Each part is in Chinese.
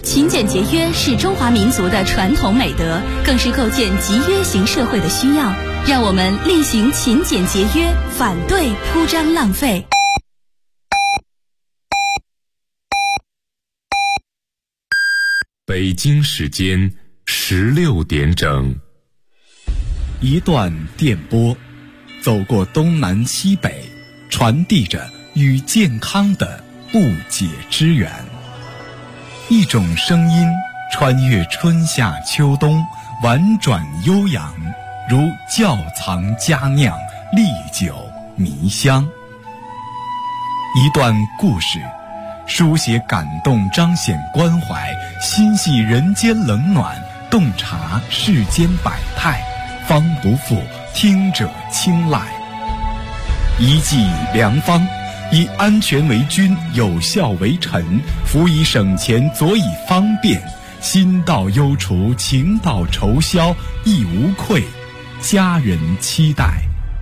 勤俭节约是中华民族的传统美德，更是构建集约型社会的需要。让我们厉行勤俭节约，反对铺张浪费。 北京时间16点整。 一段电波，走过东南西北，传递着与健康的不解之缘。一种声音穿越春夏秋冬，婉转悠扬，如窖藏佳酿，历久弥香。一段故事，书写感动，彰显关怀，心系人间冷暖，洞察世间百态，方不负听者青睐。一剂良方，以安全为君，有效为臣，辅以省钱，佐以方便，心到忧除，情到愁消，亦无愧家人期待。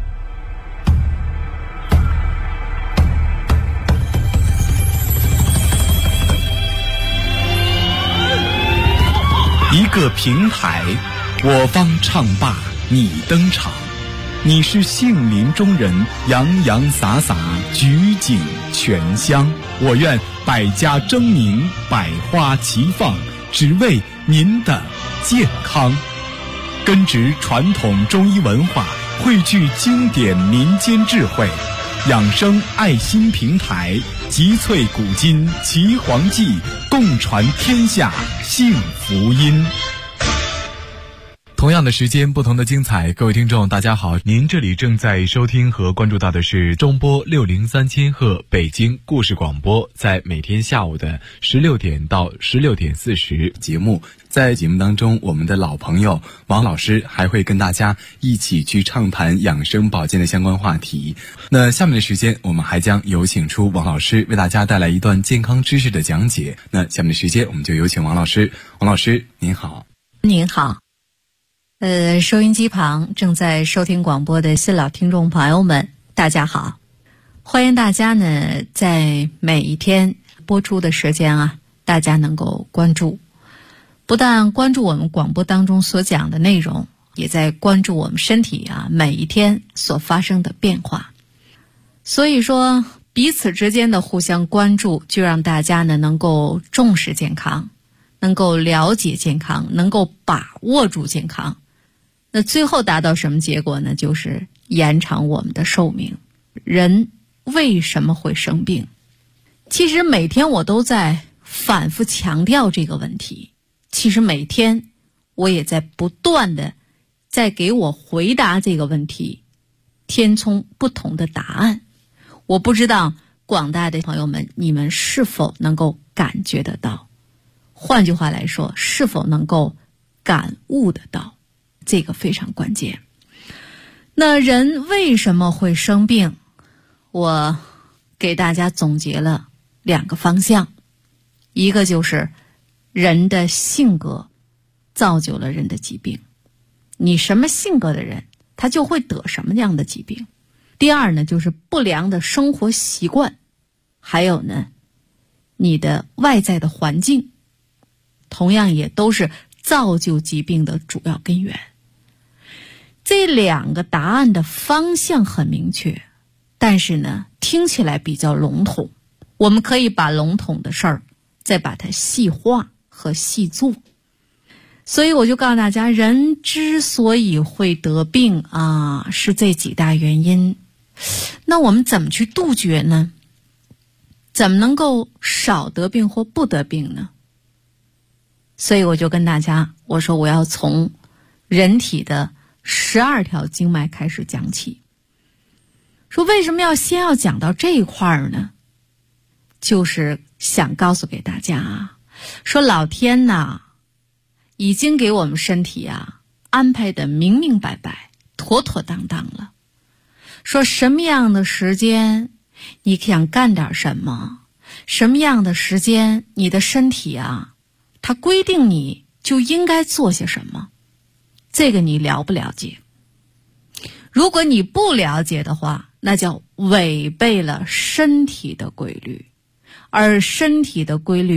一个平台，我方唱罢你登场，你是杏林中人，洋洋洒洒，举景全香。我愿百家争鸣，百花齐放，只为您的健康。根植传统中医文化，汇聚经典民间智慧，养生爱心平台，集萃古今岐黄记，共传天下幸福音。同样的时间，不同的精彩。各位听众大家好，您这里正在收听和关注到的是中波603千赫北京故事广播，在每天下午的16点到16点40节目。在节目当中，我们的老朋友王老师还会跟大家一起去畅谈养生保健的相关话题。那下面的时间，我们还将有请出王老师为大家带来一段健康知识的讲解。那下面的时间，我们就有请王老师。王老师您好。 您好。收音机旁正在收听广播的新老听众朋友们，大家好！欢迎大家呢，在每一天播出的时间啊，大家能够关注，不但关注我们广播当中所讲的内容，也在关注我们身体啊每一天所发生的变化。所以说，彼此之间的互相关注，就让大家呢能够重视健康，能够了解健康，能够把握住健康。那最后达到什么结果呢？就是延长我们的寿命。人为什么会生病？其实每天我都在反复强调这个问题，其实每天我也在不断的在给我回答这个问题填充不同的答案。我不知道广大的朋友们，你们是否能够感觉得到，换句话来说，是否能够感悟得到，这个非常关键。那人为什么会生病？我给大家总结了2个方向，一个就是人的性格造就了人的疾病，你什么性格的人，他就会得什么样的疾病。第二呢，就是不良的生活习惯，还有呢，你的外在的环境，同样也都是造就疾病的主要根源。这2个答案的方向很明确，但是呢，听起来比较笼统。我们可以把笼统的事儿再把它细化和细做。所以我就告诉大家，人之所以会得病啊，是这几大原因。那我们怎么去杜绝呢？怎么能够少得病或不得病呢？所以我就跟大家我说，我要从人体的12条经脉开始讲起。说为什么先要讲到这一块呢？就是想告诉给大家啊，说老天呐，已经给我们身体啊安排的明明白白、妥妥当当了。说什么样的时间你想干点什么，什么样的时间你的身体啊，它规定你就应该做些什么。这个你了不了解？如果你不了解的话，那叫违背了身体的规律。而身体的规律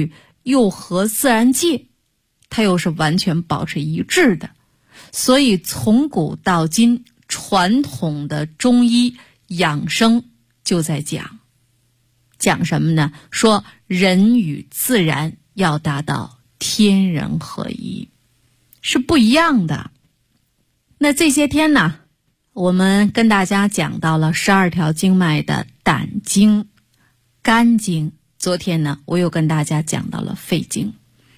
又和自然界它又是完全保持一致的。所以从古到今，传统的中医养生就在讲什么呢？说人与自然要达到天人合一，是不一样的。那这些天呢，我们跟大家讲到了12条经脉的胆经、肝经。昨天呢，我又跟大家讲到了肺经。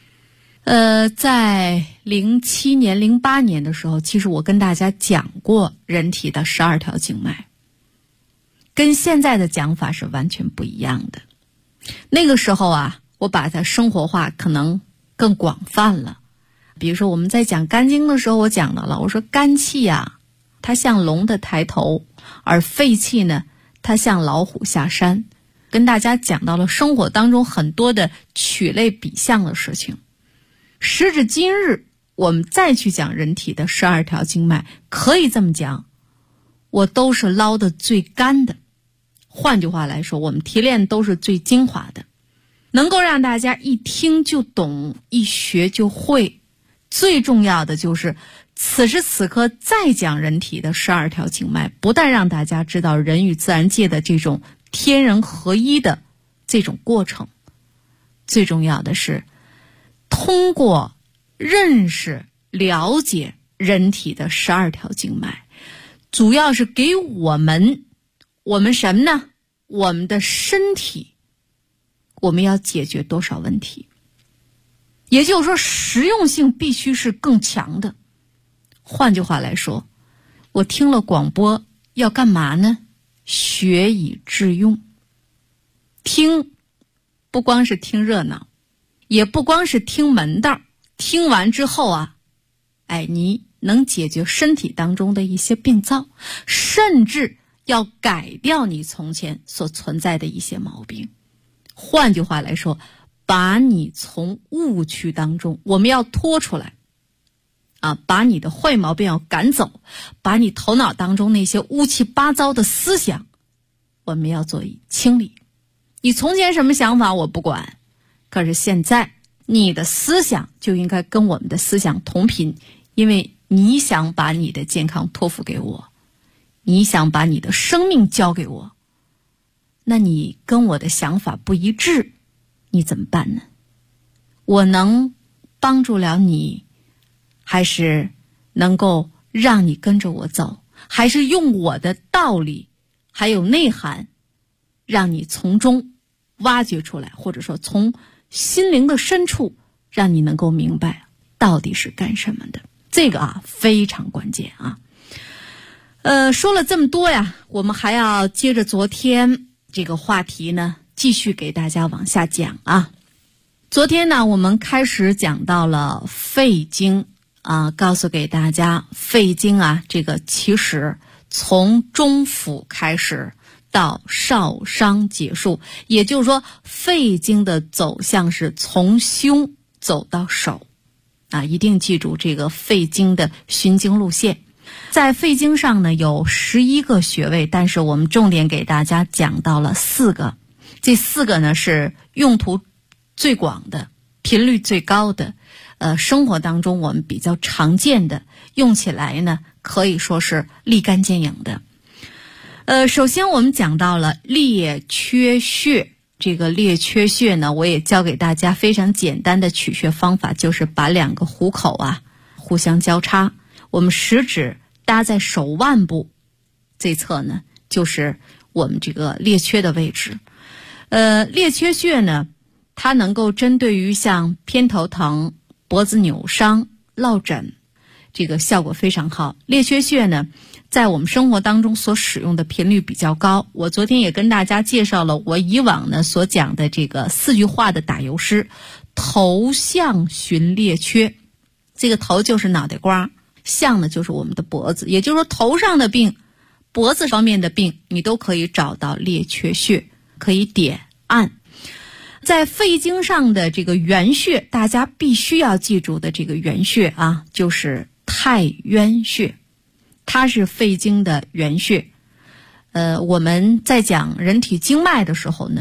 在07年、08年的时候，其实我跟大家讲过人体的12条经脉，跟现在的讲法是完全不一样的。那个时候啊，我把它生活化可能更广泛了。比如说我们在讲肝经的时候，我讲到了，我说肝气啊，它像龙的抬头，而肺气呢，它像老虎下山。跟大家讲到了生活当中很多的取类比象的事情。时至今日，我们再去讲人体的12条经脉，可以这么讲，我都是捞的最干的。换句话来说，我们提炼都是最精华的，能够让大家一听就懂，一学就会。最重要的就是此时此刻再讲人体的12条经脉，不但让大家知道人与自然界的这种天人合一的这种过程，最重要的是通过认识了解人体的12条经脉，主要是给我们什么呢？我们的身体，我们要解决多少问题？也就是说，实用性必须是更强的。换句话来说，我听了广播要干嘛呢？学以致用。听不光是听热闹，也不光是听门道，听完之后啊，你能解决身体当中的一些病灶，甚至要改掉你从前所存在的一些毛病。换句话来说，把你从误区当中我们要拖出来把你的坏毛病要赶走，把你头脑当中那些乌七八糟的思想我们要做清理。你从前什么想法我不管，可是现在你的思想就应该跟我们的思想同频，因为你想把你的健康托付给我，你想把你的生命交给我，那你跟我的想法不一致，你怎么办呢？我能帮助了你，还是能够让你跟着我走，还是用我的道理还有内涵让你从中挖掘出来，或者说从心灵的深处让你能够明白到底是干什么的。这个非常关键说了这么多呀，我们还要接着昨天这个话题呢继续给大家往下讲昨天呢我们开始讲到了肺经告诉给大家肺经这个其实从中府开始到少商结束，也就是说肺经的走向是从胸走到手一定记住这个肺经的循经路线。在肺经上呢有11个穴位，但是我们重点给大家讲到了4个，这4个呢是用途最广的，频率最高的，生活当中我们比较常见的，用起来呢可以说是立竿见影的。首先我们讲到了列缺穴，这个列缺穴呢我也教给大家非常简单的取穴方法，就是把2个虎口互相交叉，我们食指搭在手腕部这侧呢就是我们这个列缺的位置。列缺穴呢它能够针对于像偏头疼、脖子扭伤、落枕，这个效果非常好。列缺穴呢在我们生活当中所使用的频率比较高，我昨天也跟大家介绍了我以往呢所讲的这个4句话的打油诗，头项寻列缺，这个头就是脑袋瓜，项呢就是我们的脖子，也就是说头上的病、脖子方面的病你都可以找到列缺穴，可以点按。在肺经上的这个原穴，大家必须要记住的这个原穴就是太渊穴，它是肺经的原穴。我们在讲人体经脉的时候呢，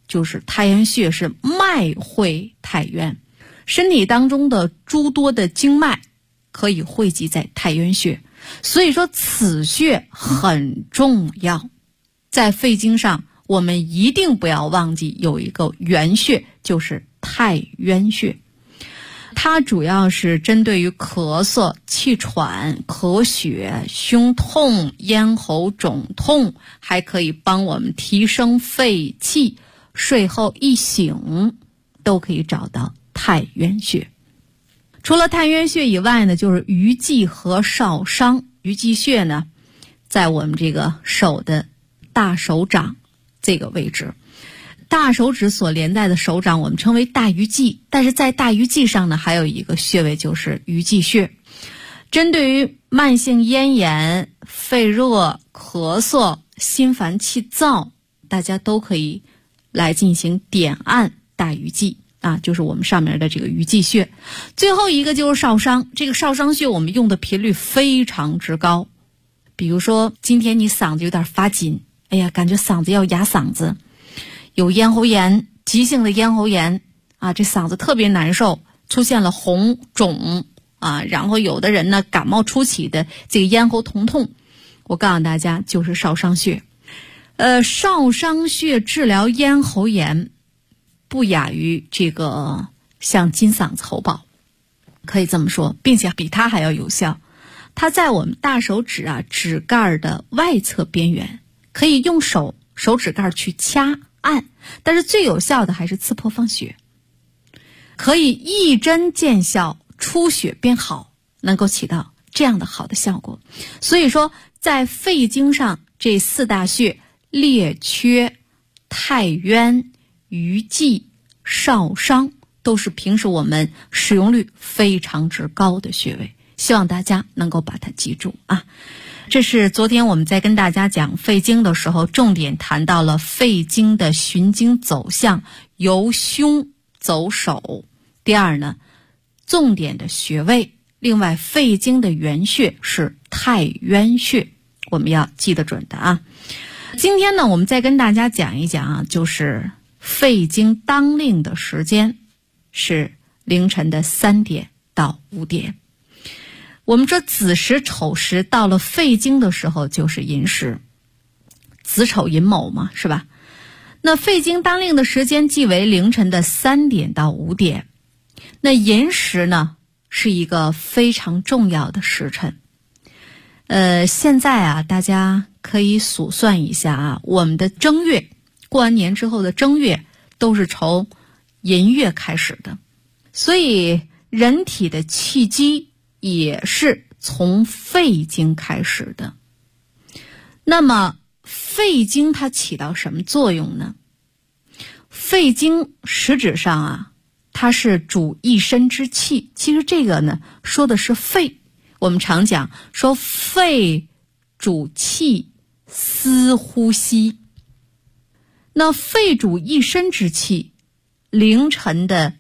就是太渊穴是脉汇太渊，身体当中的诸多的经脉可以汇集在太渊穴，所以说此穴很重要。在肺经上我们一定不要忘记有一个原穴，就是太渊穴。它主要是针对于咳嗽、气喘、咳血、胸痛、咽喉肿痛，还可以帮我们提升肺气，睡后一醒都可以找到太渊穴。除了太渊穴以外呢，就是鱼际和少商。鱼际穴呢，在我们这个手的大手掌这个位置，大手指所连带的手掌我们称为大鱼际，但是在大鱼际上呢，还有一个穴位就是鱼际穴。针对于慢性咽炎、肺热、咳嗽、心烦气躁，大家都可以来进行点按大鱼际啊，就是我们上面的这个鱼际穴。最后一个就是少商，这个少商穴我们用的频率非常之高。比如说今天你嗓子有点发紧，哎呀，感觉嗓子要哑嗓子，有咽喉炎，急性的咽喉炎啊，这嗓子特别难受，出现了红肿啊，然后有的人呢感冒初期的这个咽喉疼痛，我告诉大家就是少商穴。少商穴治疗咽喉炎不亚于这个像金嗓子喉宝，可以这么说，并且比它还要有效。它在我们大手指啊指盖的外侧边缘，可以用手指盖去掐按，但是最有效的还是刺破放血，可以一针见效，出血变好，能够起到这样的好的效果。所以说在肺经上这四大穴列缺、太渊、鱼际、少商都是平时我们使用率非常之高的穴位，希望大家能够把它记住啊。这是昨天我们在跟大家讲肺经的时候，重点谈到了肺经的循经走向，由胸走手。第二呢，重点的穴位，另外肺经的原穴是太渊穴，我们要记得准的啊。今天呢，我们再跟大家讲一讲啊，就是肺经当令的时间是凌晨的3点到5点。我们说子时丑时到了肺经的时候就是寅时，子丑寅卯嘛，是吧？那肺经当令的时间即为凌晨的3点到5点。那寅时呢是一个非常重要的时辰。现在啊，大家可以数算一下啊，我们的正月，过完年之后的正月都是从寅月开始的，所以人体的气机也是从肺经开始的。那么肺经它起到什么作用呢？肺经实质上啊，它是主一身之气。其实这个呢，说的是肺。我们常讲说肺主气，司呼吸。那肺主一身之气，凌晨的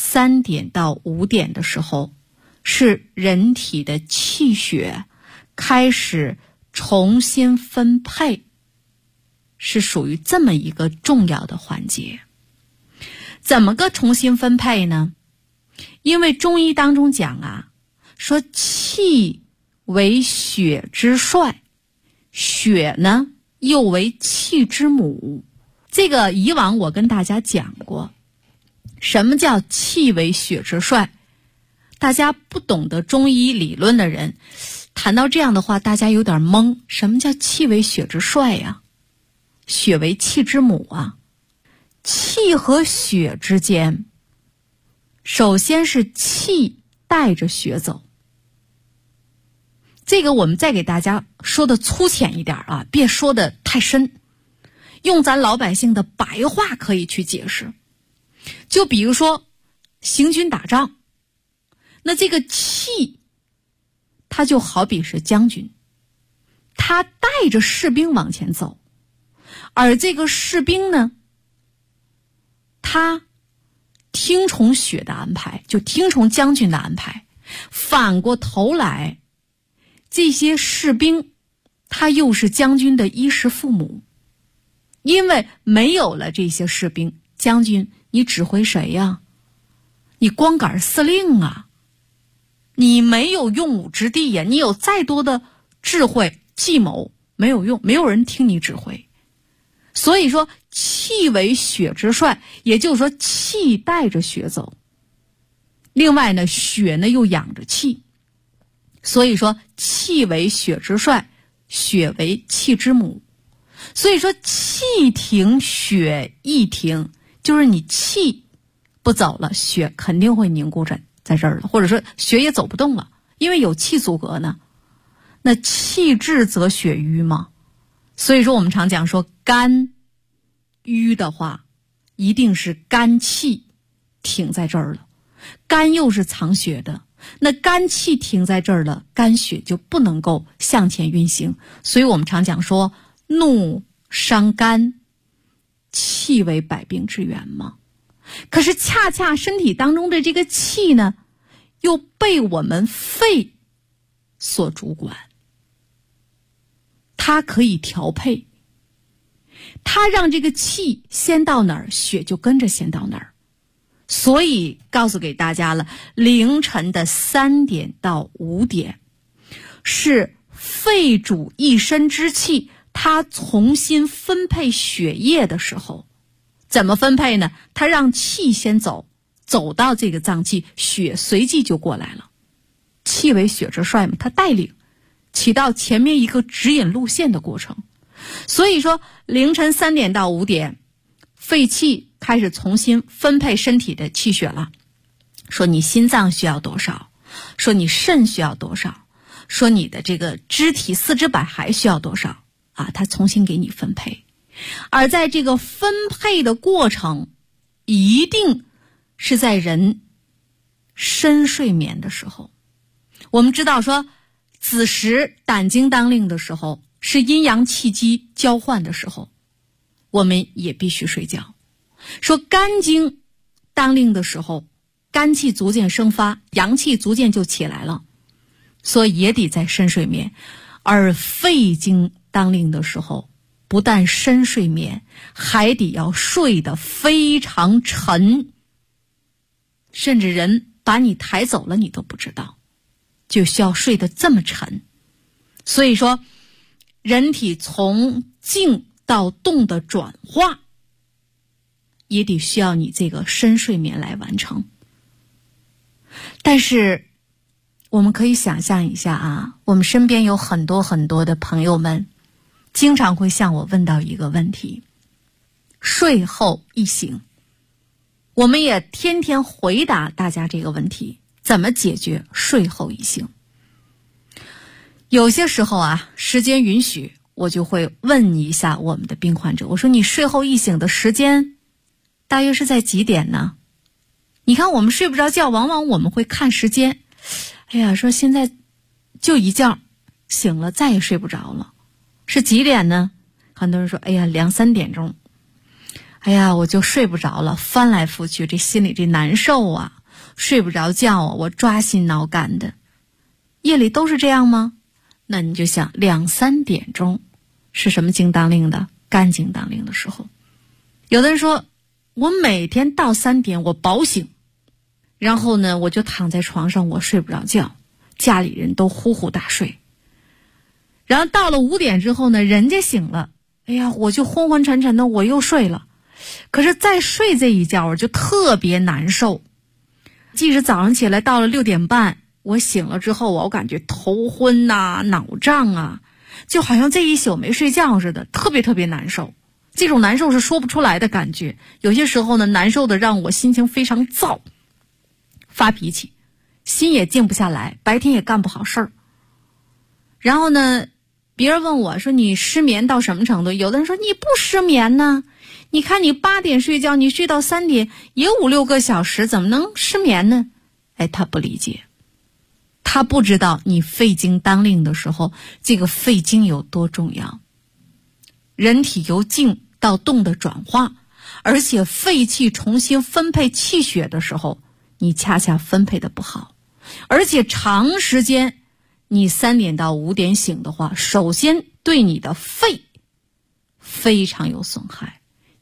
3点到5点的时候，是人体的气血开始重新分配，是属于这么一个重要的环节。怎么个重新分配呢？因为中医当中讲啊，说气为血之帅，血呢又为气之母。这个以往我跟大家讲过，什么叫气为血之帅？大家不懂得中医理论的人谈到这样的话，大家有点懵。什么叫气为血之帅呀？血为气之母啊。气和血之间，首先是气带着血走。这个我们再给大家说的粗浅一点啊，别说的太深，用咱老百姓的白话可以去解释。就比如说行军打仗，那这个气它就好比是将军，他带着士兵往前走，而这个士兵呢，他听从血的安排，就听从将军的安排。反过头来，这些士兵他又是将军的衣食父母，因为没有了这些士兵， 将军，你指挥谁呀？你光杆司令啊，你没有用武之地呀，你有再多的智慧计谋没有用，没有人听你指挥。所以说气为血之帅，也就是说气带着血走。另外呢，血呢又养着气，所以说气为血之帅，血为气之母。所以说气停血亦停，就是你气不走了，血肯定会凝固在这儿了，或者说血也走不动了，因为有气阻隔呢。那气滞则血瘀嘛，所以说我们常讲说肝瘀的话，一定是肝气停在这儿了。肝又是藏血的，那肝气停在这儿了，肝血就不能够向前运行。所以我们常讲说怒伤肝，气为百病之源嘛。可是恰恰身体当中的这个气呢，又被我们肺所主管，它可以调配，它让这个气先到哪儿，血就跟着先到哪儿。所以告诉给大家了，凌晨的3点到5点是肺主一身之气，它重新分配血液的时候。怎么分配呢？它让气先走到这个脏器，血随即就过来了。气为血之帅嘛，它带领，起到前面一个指引路线的过程。所以说凌晨3点到5点，肺气开始重新分配身体的气血了。说你心脏需要多少，说你肾需要多少，说你的这个肢体四肢百骸需要多少啊，它重新给你分配。而在这个分配的过程，一定是在人深睡眠的时候。我们知道说子时胆经当令的时候，是阴阳气机交换的时候，我们也必须睡觉。说肝经当令的时候，肝气逐渐生发，阳气逐渐就起来了，所以也得在深睡眠。而肺经当令的时候，不但深睡眠，还得要睡得非常沉，甚至人把你抬走了你都不知道，就需要睡得这么沉。所以说人体从静到动的转化，也得需要你这个深睡眠来完成。但是我们可以想象一下啊，我们身边有很多很多的朋友们经常会向我问到一个问题，睡后一醒。我们也天天回答大家这个问题，怎么解决睡后一醒。有些时候啊，时间允许，我就会问一下我们的病患者，我说你睡后一醒的时间大约是在几点呢？你看我们睡不着觉，往往我们会看时间，哎呀，说现在就一觉醒了，再也睡不着了，是几点呢？很多人说，哎呀，2、3点钟，哎呀，我就睡不着了，翻来覆去，这心里这难受啊，睡不着觉啊，我抓心挠肝的。夜里都是这样吗？那你就想2、3点钟是什么经当令的？肝经当令的时候。有的人说，我每天到3点我饱醒，然后呢我就躺在床上，我睡不着觉，家里人都呼呼大睡。然后到了5点之后呢，人家醒了，哎呀，我就昏昏沉沉的，我又睡了。可是再睡这一觉我就特别难受，即使早上起来到了6点半，我醒了之后，我感觉头昏啊，脑胀啊，就好像这一宿没睡觉似的，特别特别难受。这种难受是说不出来的感觉，有些时候呢，难受的让我心情非常躁，发脾气，心也静不下来，白天也干不好事儿。然后呢，别人问我说你失眠到什么程度？有的人说你不失眠呢，你看你8点睡觉，你睡到3点也5、6个小时，怎么能失眠呢？哎，他不理解，他不知道你肺经当令的时候，这个肺经有多重要。人体由静到动的转化，而且肺气重新分配气血的时候，你恰恰分配的不好，而且长时间你3点到5点醒的话，首先对你的肺非常有损害，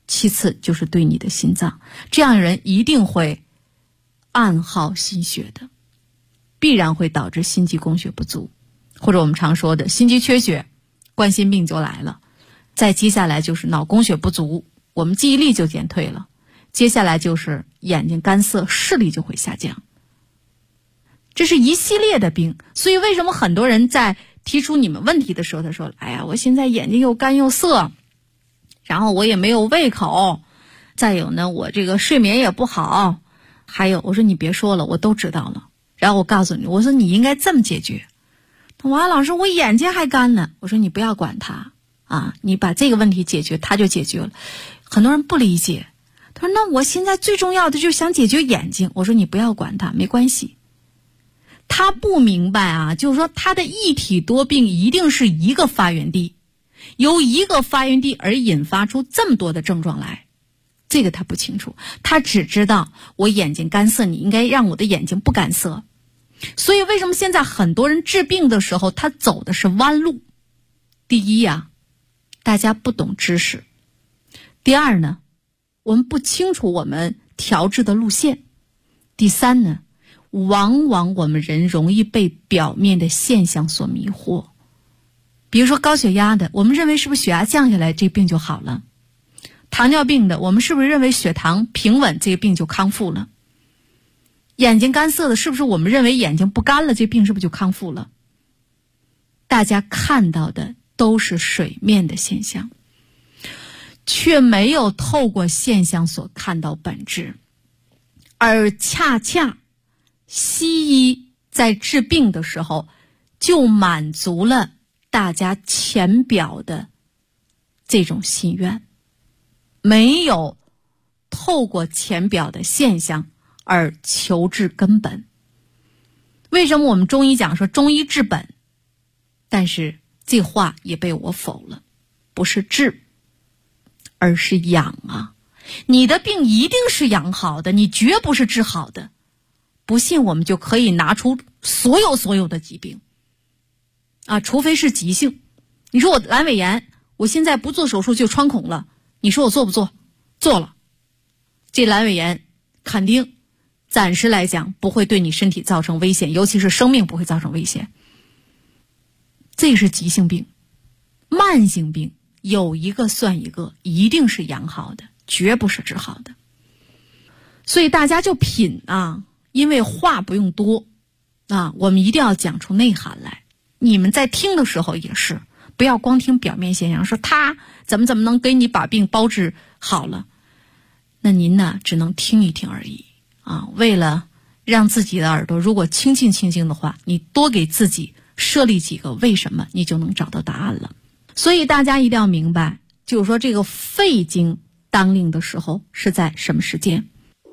其次就是对你的心脏。这样的人一定会暗耗心血的，必然会导致心肌供血不足，或者我们常说的心肌缺血，冠心病就来了。再接下来就是脑供血不足，我们记忆力就减退了。接下来就是眼睛干涩，视力就会下降。这是一系列的病。所以为什么很多人在提出你们问题的时候，他说，哎呀，我现在眼睛又干又涩，然后我也没有胃口，再有呢，我这个睡眠也不好，还有，我说你别说了，我都知道了。然后我告诉你，我说你应该这么解决。王老师，我眼睛还干呢。我说你不要管它啊，你把这个问题解决，它就解决了。很多人不理解，他说那我现在最重要的就是想解决眼睛。我说你不要管它，没关系。他不明白啊，就是说他的一体多病一定是一个发源地，由一个发源地而引发出这么多的症状来，这个他不清楚。他只知道我眼睛干涩，你应该让我的眼睛不干涩。所以为什么现在很多人治病的时候他走的是弯路？第一呀，大家不懂知识。第二呢，我们不清楚我们调治的路线。第三呢，往往我们人容易被表面的现象所迷惑。比如说高血压的，我们认为是不是血压降下来这病就好了？糖尿病的，我们是不是认为血糖平稳这个病就康复了？眼睛干涩的，是不是我们认为眼睛不干了这病是不是就康复了？大家看到的都是水面的现象，却没有透过现象所看到本质。而恰恰西医在治病的时候就满足了大家浅表的这种心愿，没有透过浅表的现象而求治根本。为什么我们中医讲说中医治本？但是这话也被我否了，不是治，而是养啊！你的病一定是养好的，你绝不是治好的。不信我们就可以拿出所有的疾病啊，除非是急性。你说我阑尾炎，我现在不做手术就穿孔了，你说我做不做？做了。这阑尾炎肯定暂时来讲不会对你身体造成危险，尤其是生命不会造成危险。这是急性病。慢性病有一个算一个，一定是养好的，绝不是治好的。所以大家就品啊，因为话不用多啊，我们一定要讲出内涵来。你们在听的时候也是，不要光听表面现象，说他怎么能给你把病包治好了，那您呢只能听一听而已啊。为了让自己的耳朵如果清静的话，你多给自己设立几个为什么，你就能找到答案了。所以大家一定要明白，就是说这个肺经当令的时候是在什么时间。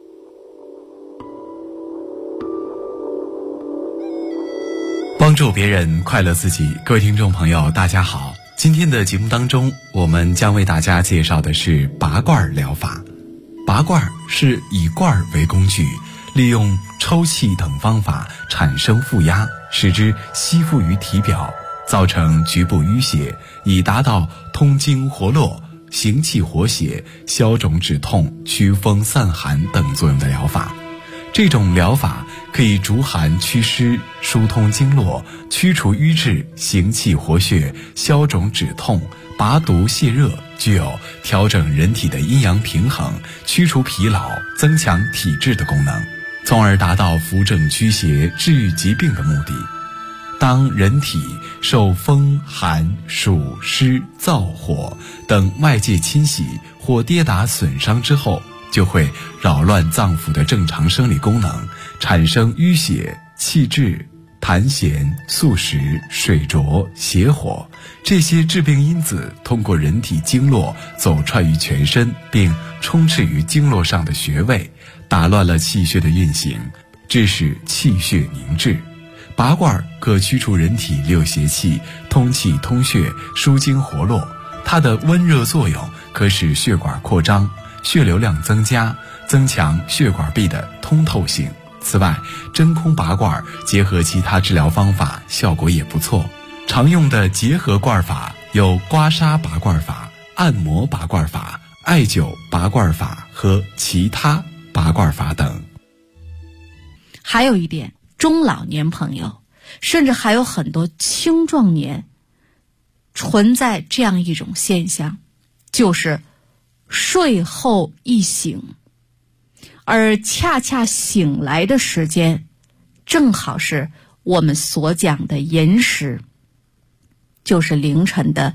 帮助别人，快乐自己。各位听众朋友大家好，今天的节目当中，我们将为大家介绍的是拔罐疗法。拔罐是以罐为工具，利用抽气等方法产生负压，使之吸附于体表，造成局部淤血，以达到通经活络、行气活血、消肿止痛、祛风散寒等作用的疗法。这种疗法可以逐寒祛湿、疏通经络、驱除瘀滞、行气活血、消肿止痛、拔毒泻热，具有调整人体的阴阳平衡、驱除疲劳、增强体质的功能，从而达到扶正驱邪、治愈疾病的目的。当人体受风、寒、暑、湿、燥、火等外界侵袭或跌打损伤之后，就会扰乱脏腑的正常生理功能，产生淤血、气滞、痰涎、宿食、水浊、邪火，这些致病因子通过人体经络走串于全身，并充斥于经络上的穴位，打乱了气血的运行，致使气血凝滞。拔罐可驱除人体六邪气，通气通血，疏经活络。它的温热作用可使血管扩张，血流量增加，增强血管壁的通透性。此外，真空拔罐结合其他治疗方法，效果也不错。常用的结合罐法有刮痧拔罐法、按摩拔罐法、 艾灸、拔罐法和其他拔罐法等。 还有一点，中老年朋友，甚至还有很多青壮年，存在这样一种现象，就是睡后一醒，而恰恰醒来的时间正好是我们所讲的寅时，就是凌晨的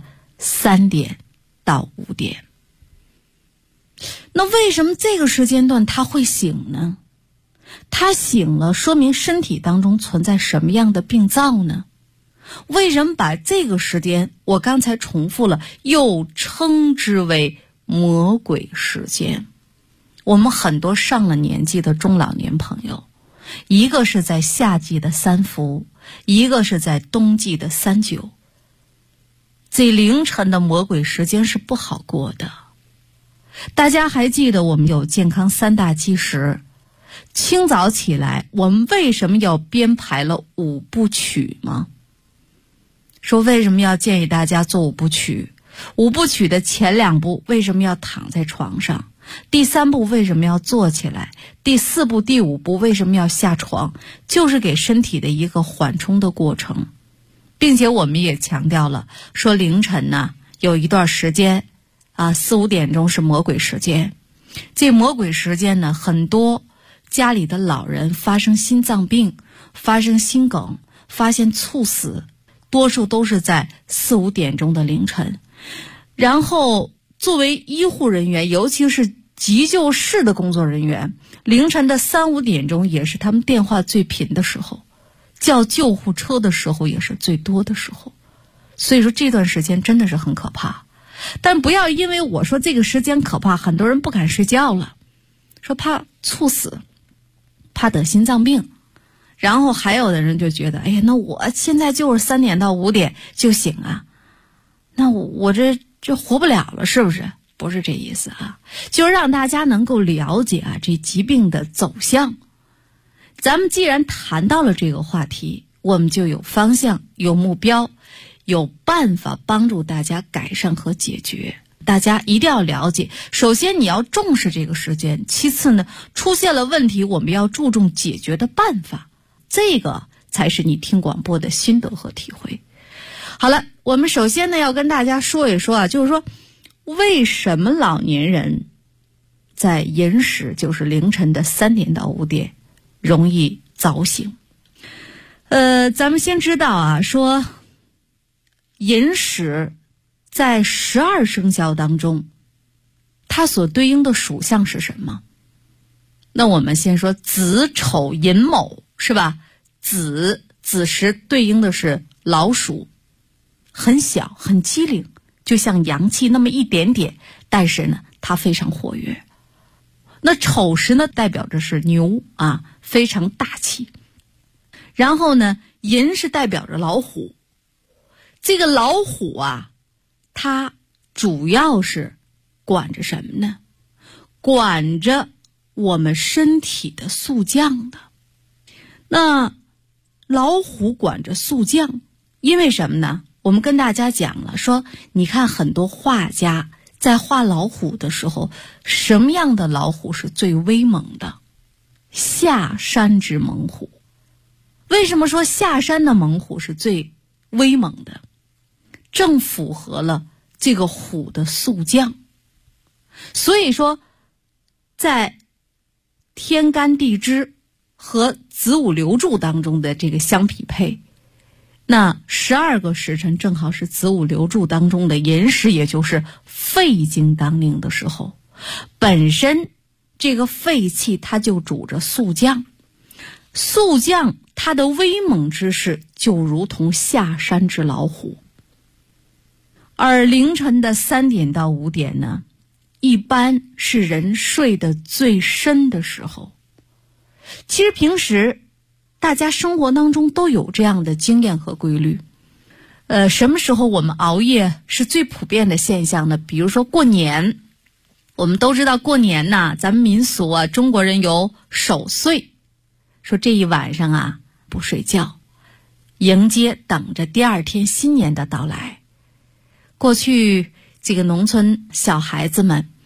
3点到5点。那为什么这个时间段他会醒呢？他醒了，说明身体当中存在什么样的病灶呢？为什么把这个时间，我刚才重复了，又称之为魔鬼时间？我们很多上了年纪的中老年朋友，一个是在夏季的3伏，一个是在冬季的3九，这凌晨的魔鬼时间是不好过的。大家还记得我们有健康3大基石，清早起来我们为什么要编排了5部曲吗？说为什么要建议大家做5部曲？5部曲的前2步为什么要躺在床上？第3步为什么要坐起来？第4步、第5步为什么要下床？就是给身体的一个缓冲的过程。并且我们也强调了，说凌晨呢有一段时间4、5点钟是魔鬼时间。这魔鬼时间呢，很多家里的老人发生心脏病、发生心梗、发现猝死，多数都是在4、5点钟的凌晨。然后作为医护人员，尤其是急救室的工作人员，凌晨的3、5点钟也是他们电话最频的时候，叫救护车的时候也是最多的时候。所以说这段时间真的是很可怕。但不要因为我说这个时间可怕，很多人不敢睡觉了，说怕猝死，怕得心脏病。然后还有的人就觉得，哎呀，那我现在就是3点到5点就醒啊，那我这活不了了，是不是？不是这意思啊，就是让大家能够了解这疾病的走向。咱们既然谈到了这个话题，我们就有方向、有目标、有办法帮助大家改善和解决。大家一定要了解，首先你要重视这个时间，其次呢，出现了问题我们要注重解决的办法，这个才是你听广播的心得和体会。好了，我们首先呢要跟大家说一说就是说为什么老年人在寅时，就是凌晨的3点到5点容易早醒。咱们先知道说寅时在12生肖当中，它所对应的属相是什么？那我们先说子丑寅卯，是吧？子时对应的是老鼠，很小很机灵，就像阳气那么一点点，但是呢它非常活跃。那丑时呢代表着是牛非常大气。然后呢寅是代表着老虎，这个老虎它主要是管着什么呢？管着我们身体的速降的。那老虎管着速降，因为什么呢？我们跟大家讲了，说你看很多画家在画老虎的时候，什么样的老虎是最威猛的？下山之猛虎。为什么说下山的猛虎是最威猛的？正符合了这个虎的速降。所以说在天干地支和子午流注当中的这个相匹配，那12个时辰正好是子午流注当中的寅时，也就是肺经当令的时候。本身这个肺气它就主着速降，速降它的威猛之势就如同下山之老虎。而凌晨的3点到5点呢，一般是人睡得最深的时候。其实平时大家生活当中都有这样的经验和规律。什么时候我们熬夜是最普遍的现象呢？比如说过年，我们都知道过年咱们民俗中国人有守岁，说这一晚上不睡觉，迎接等着第2天新年的到来。过去这个农村小孩子们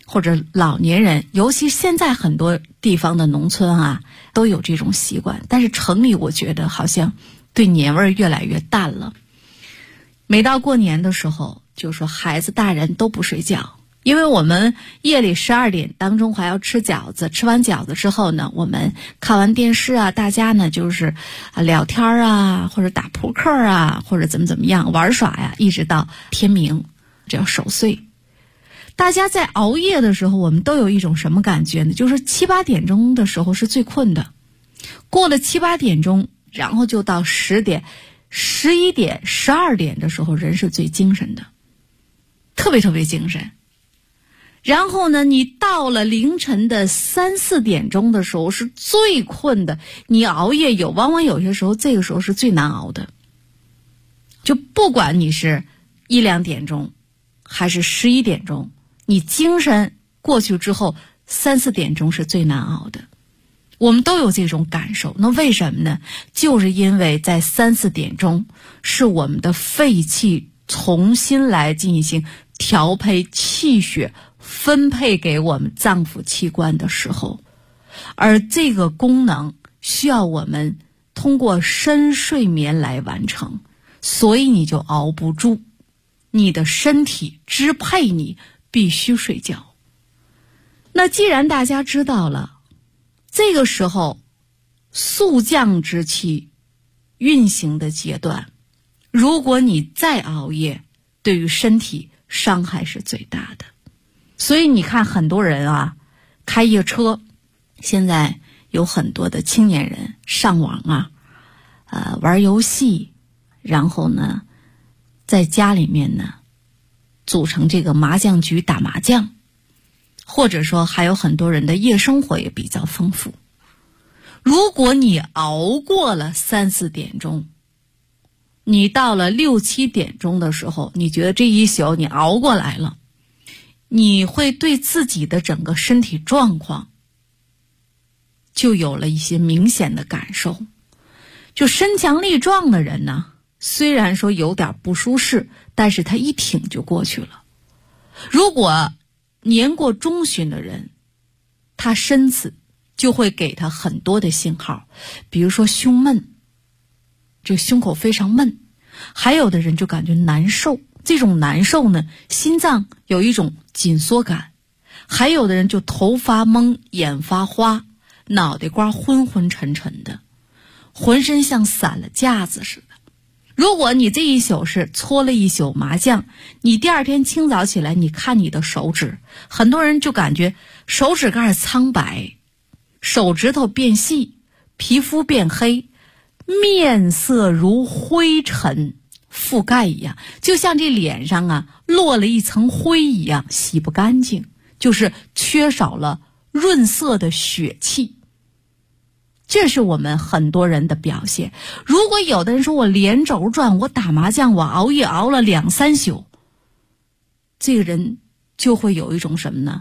或者老年人，尤其现在很多地方的农村啊，都有这种习惯，但是城里我觉得好像对年味越来越淡了。每到过年的时候，就说孩子大人都不睡觉，因为我们夜里12点当中还要吃饺子，吃完饺子之后呢，我们看完电视啊，大家呢就是聊天啊，或者打扑克啊，或者怎么样玩耍呀，一直到天明，这要守岁。大家在熬夜的时候，我们都有一种什么感觉呢？就是7、8点钟的时候是最困的，过了7、8点钟，然后就到10点、11点、12点的时候，人是最精神的，特别特别精神。然后呢，你到了凌晨的3、4点钟的时候是最困的，你熬夜往往有些时候这个时候是最难熬的。就不管你是1、2点钟还是11点钟，你精神过去之后3、4点钟是最难熬的。我们都有这种感受，那为什么呢？就是因为在3、4点钟是我们的肺气重新来进行调配气血，分配给我们脏腑器官的时候，而这个功能需要我们通过深睡眠来完成，所以你就熬不住，你的身体支配你必须睡觉。那既然大家知道了，这个时候肃降之气运行的阶段，如果你再熬夜，对于身体伤害是最大的。所以你看很多人啊，开夜车，现在有很多的青年人上网啊，玩游戏，然后呢在家里面呢组成这个麻将局打麻将，或者说还有很多人的夜生活也比较丰富。如果你熬过了3、4点钟，你到了6、7点钟的时候，你觉得这一宿你熬过来了，你会对自己的整个身体状况就有了一些明显的感受。就身强力壮的人呢，虽然说有点不舒适，但是他一挺就过去了。如果年过中旬的人，他身子就会给他很多的信号，比如说胸闷，这胸口非常闷，还有的人就感觉难受，这种难受呢，心脏有一种紧缩感，还有的人就头发懵，眼发花，脑袋瓜昏昏沉沉的，浑身像散了架子似的。如果你这一宿是搓了一宿麻将，你第二天清早起来，你看你的手指，很多人就感觉手指盖苍白，手指头变细，皮肤变黑，面色如灰尘覆盖一样，就像这脸上啊落了一层灰一样，洗不干净，就是缺少了润色的血气。这是我们很多人的表现。如果有的人说我连轴转，我打麻将，我熬夜熬了2、3宿，这个人就会有一种什么呢？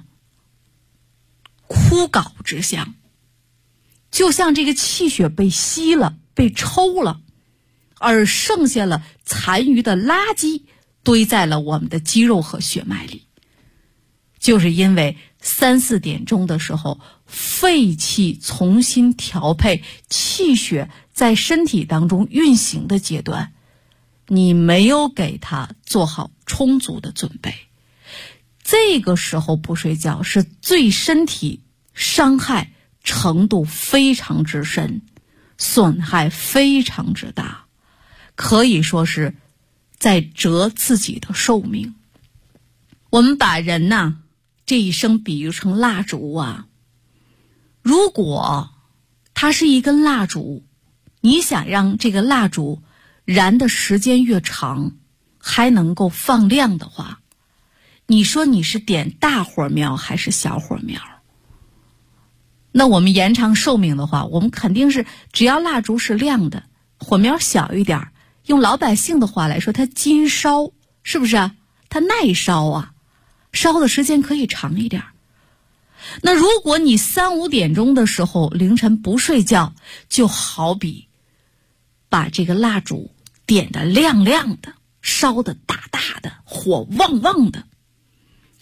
枯槁之象，就像这个气血被吸了，被抽了，而剩下了残余的垃圾堆在了我们的肌肉和血脉里。就是因为3、4点钟的时候，肺气重新调配，气血在身体当中运行的阶段，你没有给它做好充足的准备，这个时候不睡觉是对身体伤害程度非常之深，损害非常之大，可以说是在折自己的寿命。我们把人呐，这一生比喻成蜡烛啊，如果它是一根蜡烛，你想让这个蜡烛燃的时间越长，还能够放亮的话，你说你是点大火苗还是小火苗？那我们延长寿命的话，我们肯定是只要蜡烛是亮的，火苗小一点，用老百姓的话来说，它金烧，是不是啊？它耐烧啊，烧的时间可以长一点。那如果你3、5点钟的时候凌晨不睡觉，就好比把这个蜡烛点得亮亮的，烧得大大的，火旺旺的，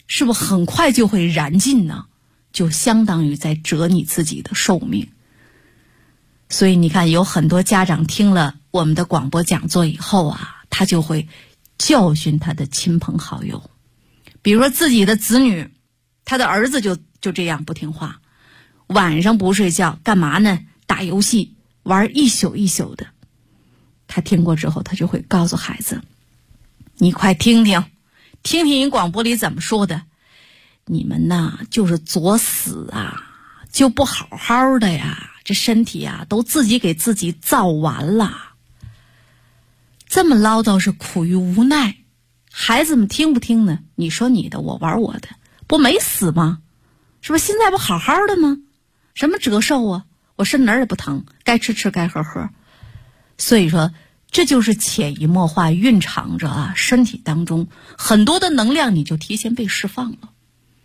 是不是很快就会燃尽呢？就相当于在折你自己的寿命。所以你看，有很多家长听了我们的广播讲座以后啊，他就会教训他的亲朋好友。比如说自己的子女，他的儿子就这样不听话，晚上不睡觉，干嘛呢？打游戏，玩一宿一宿的。他听过之后，他就会告诉孩子，你快听听你广播里怎么说的，你们呐就是作死啊，就不好好的呀，这身体啊都自己给自己造完了。这么唠叨是苦于无奈，孩子们听不听呢？你说你的，我玩我的，不没死吗？是不是现在不好好的吗？什么折寿啊？我身哪儿也不疼，该吃吃该喝喝。所以说这就是潜移默化蕴藏着啊，身体当中很多的能量你就提前被释放了。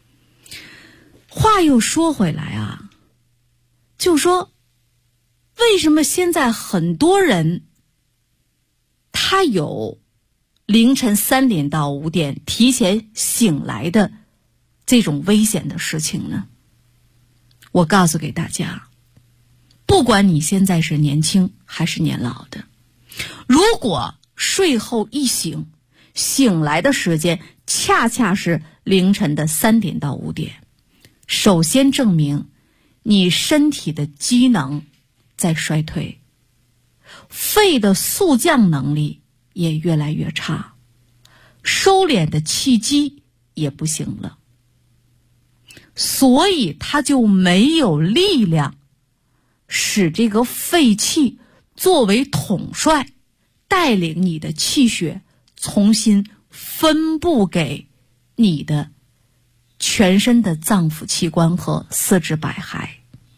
话又说回来啊，就说为什么现在很多人他有凌晨3点到5点提前醒来的这种危险的事情呢？我告诉给大家，不管你现在是年轻还是年老的，如果睡后一醒，醒来的时间恰恰是凌晨的3点到5点，首先证明你身体的机能在衰退，肺的速降能力也越来越差，收敛的气机也不行了，所以它就没有力量使这个肺气作为统帅，带领你的气血重新分布给你的全身的脏腑器官和四肢百骸。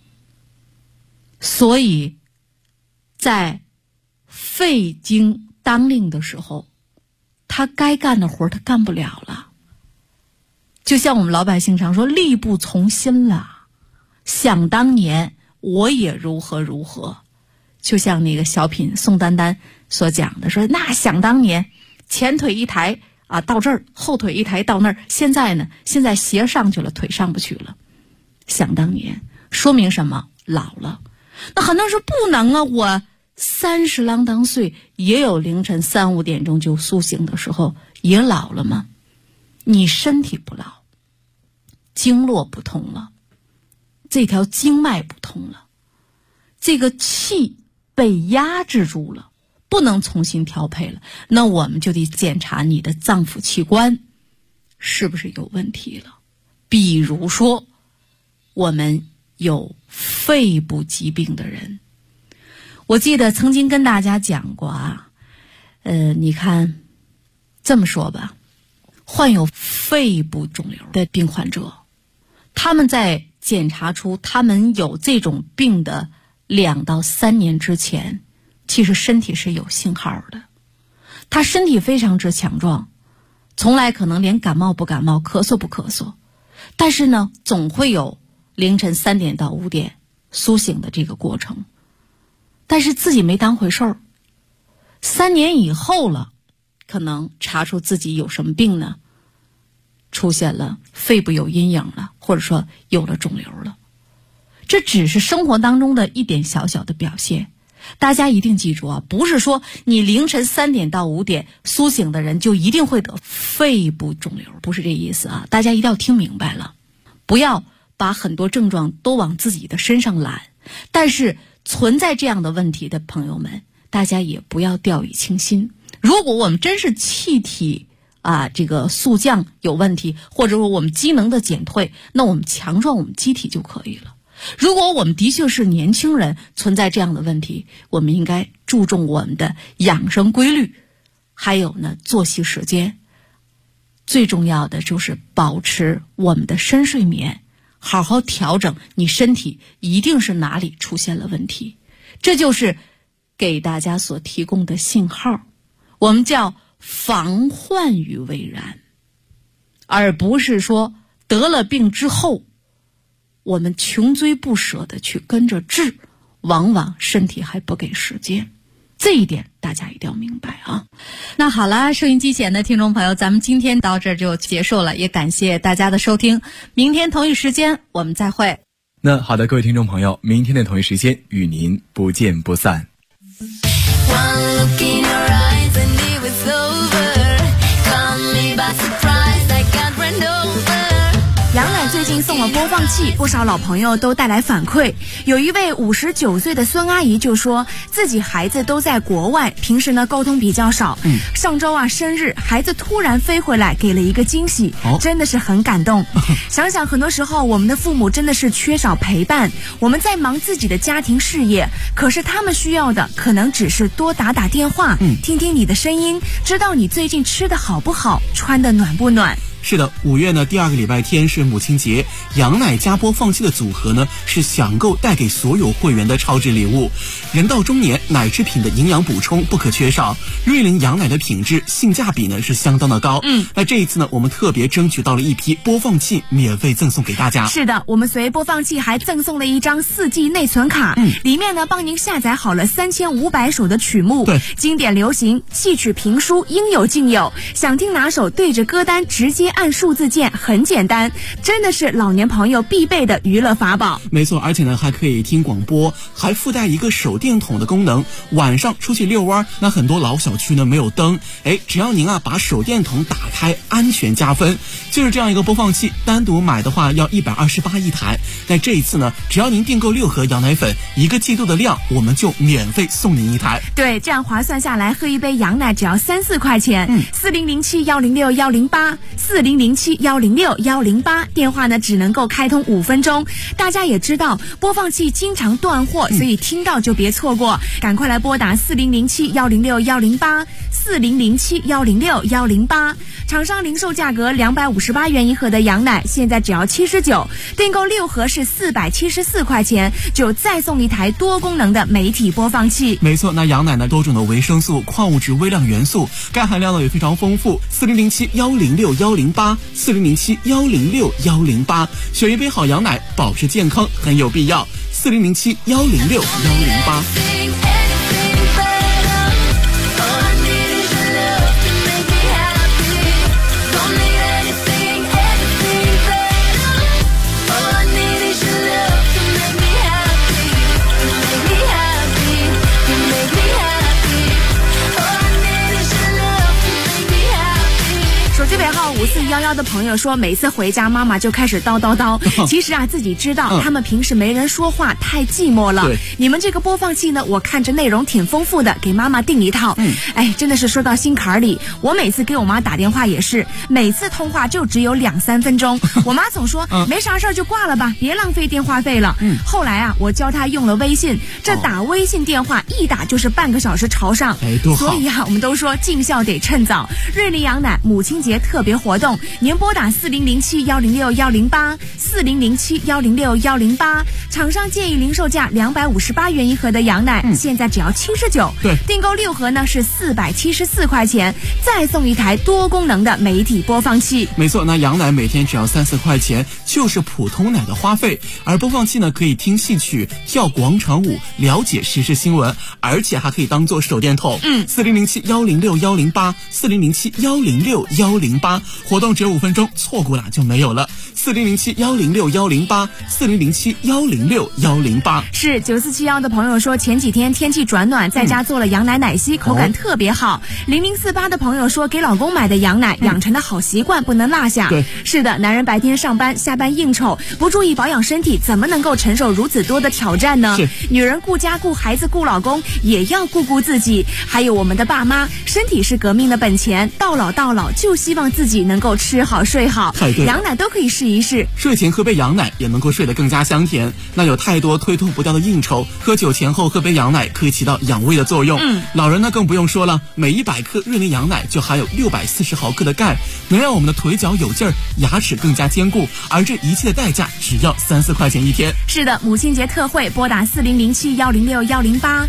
所以在肺经当令的时候，他该干的活他干不了了。就像我们老百姓常说，力不从心了，想当年我也如何如何。就像那个小品宋丹丹所讲的，说那想当年前腿一抬啊到这儿，后腿一抬到那儿，现在呢，现在鞋上去了，腿上不去了。想当年说明什么？老了。那很多人说不能啊，我30啷当岁也有凌晨3、5点钟就苏醒的时候，也老了吗？你身体不老，经络不通了，这条经脉不通了，这个气被压制住了，不能重新调配了，那我们就得检查你的脏腑器官是不是有问题了。比如说我们有肺部疾病的人，我记得曾经跟大家讲过啊，你看这么说吧，患有肺部肿瘤的病患者，他们在检查出他们有这种病的2到3年之前，其实身体是有信号的，他身体非常之强壮，从来可能连感冒不感冒，咳嗽不咳嗽，但是呢总会有凌晨3点到5点苏醒的这个过程，但是自己没当回事儿。3年以后了，可能查出自己有什么病呢？出现了肺部有阴影了，或者说有了肿瘤了。这只是生活当中的一点小小的表现，大家一定记住啊，不是说你凌晨3点到5点苏醒的人就一定会得肺部肿瘤，不是这意思啊，大家一定要听明白了，不要把很多症状都往自己的身上揽。但是存在这样的问题的朋友们，大家也不要掉以轻心。如果我们真是气体这个速降有问题，或者说我们机能的减退，那我们强壮我们机体就可以了。如果我们的确是年轻人存在这样的问题，我们应该注重我们的养生规律，还有呢作息时间，最重要的就是保持我们的深睡眠，好好调整你身体一定是哪里出现了问题。这就是给大家所提供的信号，我们叫防患于未然，而不是说得了病之后我们穷追不舍的去跟着治，往往身体还不给时间。 这一点大家一定要明白啊。那好了，收音机前的听众朋友，咱们今天到这儿就结束了，也感谢大家的收听。明天同一时间我们再会。 那好的，各位听众朋友，明天的同一时间与您不见不散。 杨乃最近送了播放器，不少老朋友都带来反馈。有一位59岁的孙阿姨就说，自己孩子都在国外，平时呢沟通比较少。上周啊生日，孩子突然飞回来，给了一个惊喜，真的是很感动。想想很多时候我们的父母真的是缺少陪伴，我们在忙自己的家庭事业，可是他们需要的可能只是多打打电话，听听你的声音，知道你最近吃的好不好，穿的暖不暖。 是的，5月呢第2个礼拜天是母亲节，羊奶加播放器的组合呢是享购带给所有会员的超值礼物。人到中年，奶制品的营养补充不可缺少。瑞麟羊奶的品质性价比呢是相当的高。那这一次呢，我们特别争取到了一批播放器，免费赠送给大家。 是的，我们随播放器还赠送了一张4G 内存卡，里面呢帮您下载好了3500首的曲目， 对， 经典流行、戏曲评书应有尽有，想听哪首对着歌单直接按数字键，很简单，真的是老年朋友必备的娱乐法宝。 没错，而且呢还可以听广播，还附带一个手电筒的功能。晚上出去遛弯，那很多老小区呢没有灯，只要您啊把手电筒打开，安全加分。就是这样一个播放器，单独买的话要128一台，但这一次呢，只要您订购6盒羊奶粉，1个季度的量，我们就免费送您一台。 对，这样划算下来，喝一杯羊奶只要3-4块钱。4007-106-108，4007-106-108，电话呢只能够开通5分钟。大家也知道播放器经常断货，所以听到就别错过，赶快来拨打4007-106-108， 4007-106-108。厂商零售价格258元一盒的羊奶，现在只要79，订购6盒是474块钱，就再送一台多功能的媒体播放器。 没错，那羊奶呢多种的维生素、矿物质、微量元素，钙含量呢也非常丰富。4007-106-108， 4007-106-108，选一杯好羊奶，保持健康很有必要。4007-106-108。 手机尾号5411的朋友说，每次回家妈妈就开始叨叨叨。其实啊，自己知道他们平时没人说话，太寂寞了。你们这个播放器呢，我看着内容挺丰富的，给妈妈订一套。真的是说到心坎里。我每次给我妈打电话也是，每次通话就只有2-3分钟。我妈总说没啥事儿就挂了吧，别浪费电话费了。后来啊，我教她用了微信，这打微信电话一打就是半个小时朝上。所以啊，我们都说尽孝得趁早。瑞麟羊奶母亲节特别活动，您拨打4007-106-108， 4007-106-108。厂商建议零售价258元一盒的羊奶，现在只要79。 对， 订购6盒呢是474块钱，再送一台多功能的媒体播放器。 没错，那羊奶每天只要3-4块钱，就是普通奶的花费。而播放器呢，可以听戏曲、跳广场舞、了解时事新闻，而且还可以当做手电筒。4007-106-108， 4007-106-108，活动只有5分钟，错过了就没有了。4007-106-108， 4007-106-108。 是9471的朋友说，前几天天气转暖，在家做了羊奶奶昔，口感特别好。0048的朋友说，给老公买的羊奶，养成的好习惯不能落下。 对， 是的，男人白天上班下班应酬，不注意保养身体，怎么能够承受如此多的挑战呢？女人顾家顾孩子顾老公，也要顾顾自己。还有我们的爸妈，身体是革命的本钱，到老就希望自己能够吃好睡好。羊奶都可以试一试， 睡前喝杯羊奶也能够睡得更加香甜。那有太多推脱不掉的应酬，喝酒前后喝杯羊奶可以起到养胃的作用。老人呢更不用说了，每100克瑞麟羊奶就含有640毫克的钙，能让我们的腿脚有劲儿，牙齿更加坚固。而这一切的代价只要3-4块钱一天。 是的，母亲节特惠，拨打4007-106-108，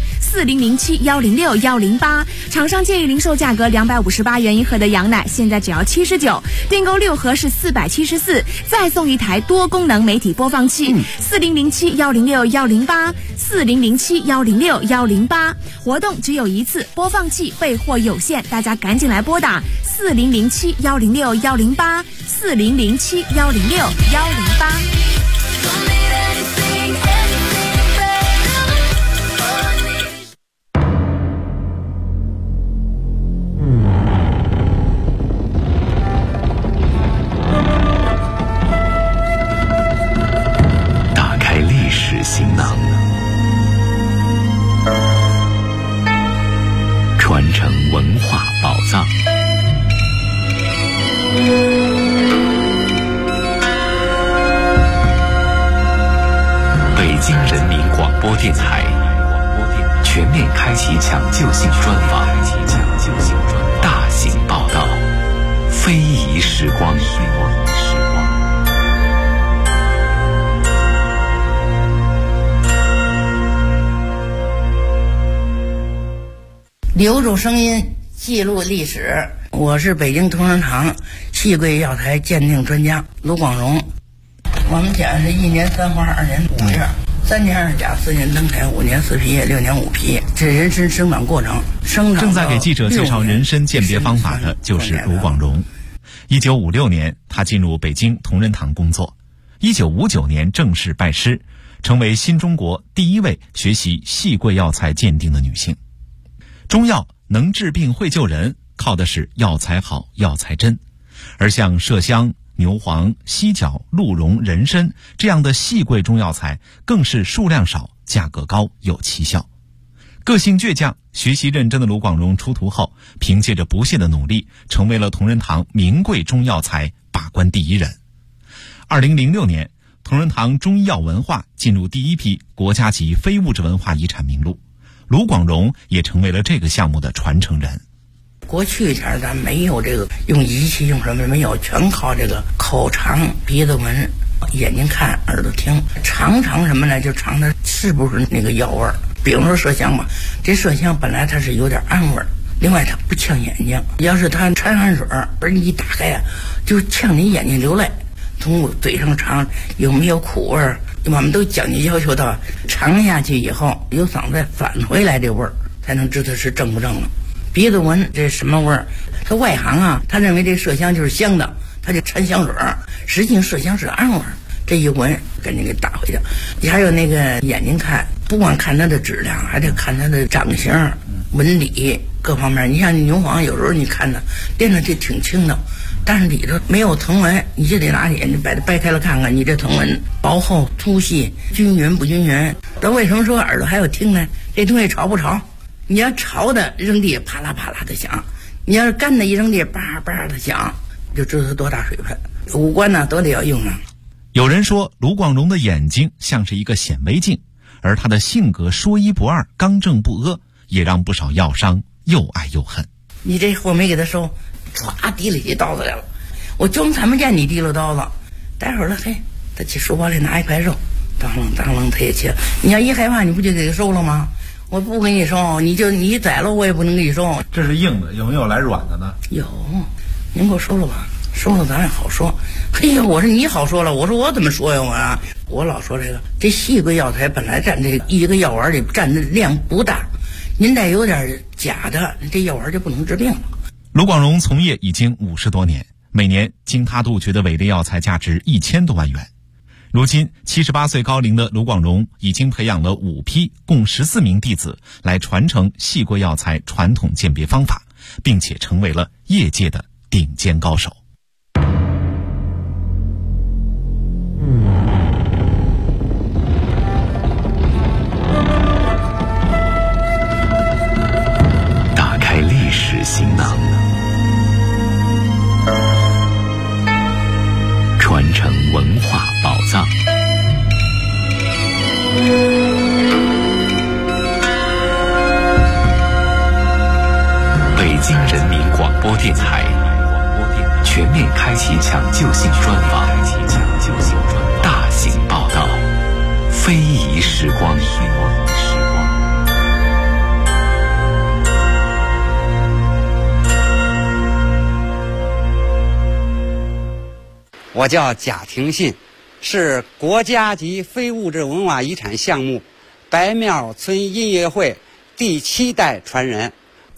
4007-106-108。厂商建议零售价格258元一盒的羊奶，现在只要79。 订购6盒是474，再送一台多功能媒体播放器。4007-106-108，4007-106-108。活动只有一次，播放器备货有限，大家赶紧来拨打4007-106-108，4007-106-108。 打开历史行囊，传承文化宝藏。北京人民广播电台全面开启抢救性专访，大型报道，非遗时光。 留住声音，记录历史。我是北京同仁堂细桂药材鉴定专家卢广荣。我们讲是1年3花，2年5叶，3年2甲，4年登台，5年4皮叶，6年5皮叶。这人参生长过程， 正在给记者介绍人参鉴别方法的就是卢广荣。1956年，他进入北京同仁堂工作。1959年正式拜师，成为新中国第一位学习细桂药材鉴定的女性。中药能治病会救人，靠的是药材好药材真，而像麝香、牛黄、犀角、鹿茸、人参这样的细桂中药材更是数量少，价格高，有奇效。个性倔强、学习认真的卢广荣出徒后，凭借着不懈的努力，成为了同仁堂名贵中药材把关第一人。2006年，同仁堂中医药文化进入第一批国家级非物质文化遗产名录，卢广荣也成为了这个项目的传承人。 过去前咱没有这个用仪器用什么没有，全靠这个口尝、鼻子闻、眼睛看、耳朵听，尝什么呢？就尝它是不是那个药味儿。比如说麝香吧，这麝香本来它是有点暗味儿，另外它不呛眼睛，要是它掺汗水而你一打开呀，就呛你眼睛流泪。从嘴上尝有没有苦味儿，我们都讲究要求到尝下去以后由嗓子返回来这味儿，才能知道是正不正了。鼻子闻这什么味儿？他外行啊，他认为这麝香就是香的，他就掺香水儿，实际麝香是暗味儿。这一闻赶紧给打回去。还有那个眼睛看，不光看它的质量，还得看它的长相、纹理各方面。你像牛黄，有时候你看它练的这挺轻的，但是里头没有藤纹，你就得拿眼睛把它掰开了看看，你这藤纹薄厚、粗细、均匀不均匀。那为什么说耳朵还要听呢？这东西潮不潮？你要潮的扔地啪啦啪啦的响，你要是干的一扔地叭叭的响，就知道它多大水分。五官呢都得要用上。 有人说卢广荣的眼睛像是一个显微镜，而他的性格说一不二、刚正不阿，也让不少药商又爱又恨。 你这货没给他收，唰提了起刀子来了，我就看不见你提了刀子。待会儿了，嘿，他去书包里拿一块肉，当啷当啷他也切。你要一害怕，你不就给他收了吗？我不给你收，你宰了我也不能给你收。 这是硬的，有没有来软的呢？ 有，您给我收了吧，收了咱也好说。嘿呀，我说你好说了，我说我怎么说呀？我老说这细桂药材本来占这一个药丸里占的量不大，您再有点假的，这药丸就不能治病了。 卢广荣从业已经50多年，每年经他杜绝的伪劣药材价值1000多万元。如今78岁高龄的卢广荣已经培养了5批共14名弟子来传承细桂药材传统鉴别方法，并且成为了业界的顶尖高手。 打开历史行囊，传承文化宝藏。北京人民广播电台全面开启抢救性专访，大型报道，非遗时光。 我叫贾廷信，是国家级非物质文化遗产项目白庙村音乐会第7代传人。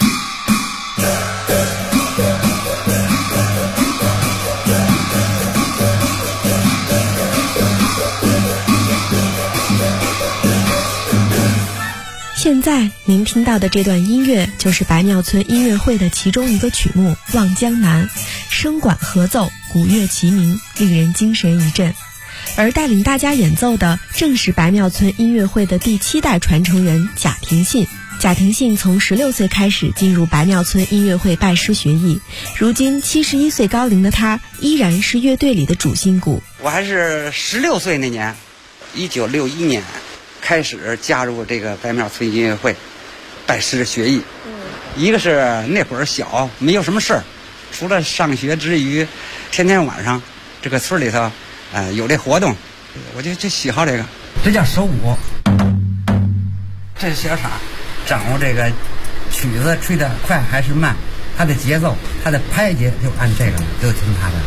现在您听到的这段音乐就是白庙村音乐会的其中一个曲目《望江南》，声管合奏，鼓乐齐鸣，令人精神一振。而带领大家演奏的正是白庙村音乐会的第7代传承人贾廷信。贾廷信从16岁开始进入白庙村音乐会拜师学艺，如今71岁高龄的他依然是乐队里的主心骨。 我还是16岁那年，1961年开始加入这个白庙村音乐会，拜师学艺。一个是那会儿小，没有什么事儿，除了上学之余，天天晚上这个村里头，有这活动，我就喜好这个。这叫手鼓，这是小傻，掌握这个曲子吹得快还是慢，它的节奏，它的拍节就按这个，就听它的。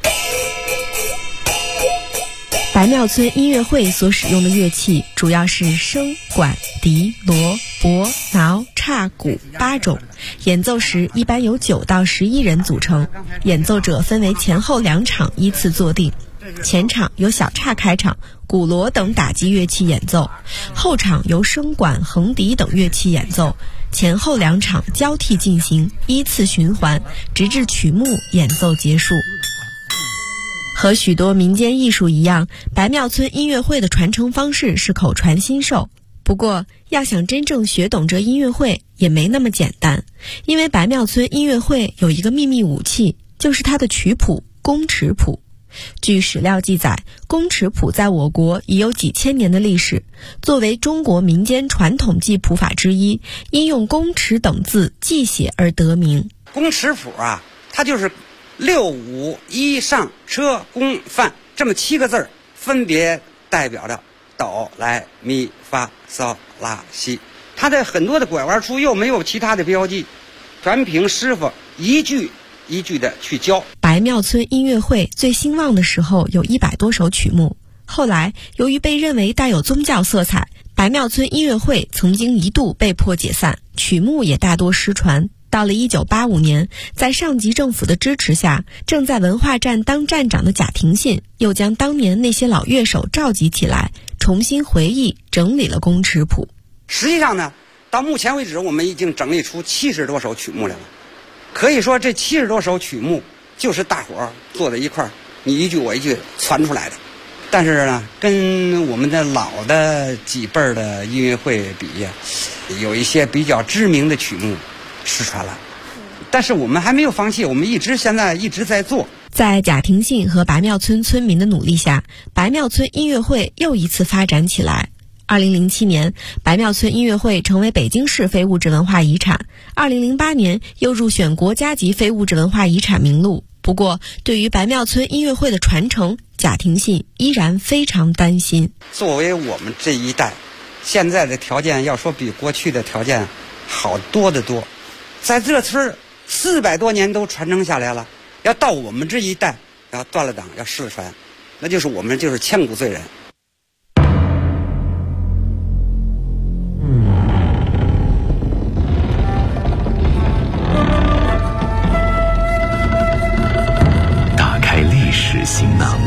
白庙村音乐会所使用的乐器主要是笙、管、笛、锣、钹、挠、叉、鼓8种，演奏时一般由9到11人组成，演奏者分为前后2场依次坐定。前场由小叉开场，鼓锣等打击乐器演奏，后场由笙管、横笛等乐器演奏，前后2场交替进行，依次循环，直至曲目演奏结束。和许多民间艺术一样，白庙村音乐会的传承方式是口传心授。不过，要想真正学懂这音乐会也没那么简单，因为白庙村音乐会有一个秘密武器，就是它的曲谱宫尺谱。据史料记载，宫尺谱在我国已有几千年的历史，作为中国民间传统记谱法之一，因用宫尺等字记写而得名。 宫尺谱啊，它就是6、5、1上车宫范这么7个字儿，分别代表着哆来咪发嗦拉西。它的很多的拐弯处又没有其他的标记，全凭师傅一句一句的去教。 白庙村音乐会最兴旺的时候有100多首曲目，后来由于被认为带有宗教色彩，白庙村音乐会曾经一度被迫解散，曲目也大多失传。到了1985年，在上级政府的支持下，正在文化站当站长的贾廷信又将当年那些老乐手召集起来，重新回忆整理了宫尺谱。 实际上呢，到目前为止我们已经整理出70多首曲目来了。可以说这70多首曲目就是大伙儿坐在一块儿，你一句我一句传出来的。但是呢，跟我们的老的几辈儿的音乐会比呀，有一些比较知名的曲目失传了，但是我们还没有放弃，我们现在一直在做。 在贾廷信和白庙村村民的努力下，白庙村音乐会又一次发展起来。2007年，白庙村音乐会成为北京市非物质文化遗产，2008年又入选国家级非物质文化遗产名录。不过，对于白庙村音乐会的传承，贾廷信依然非常担心。 作为我们这一代，现在的条件要说比过去的条件好多得多。在这村400多年都传承下来了，要到我们这一代要断了档，要失传，那就是我们就是千古罪人。 打开历史行囊，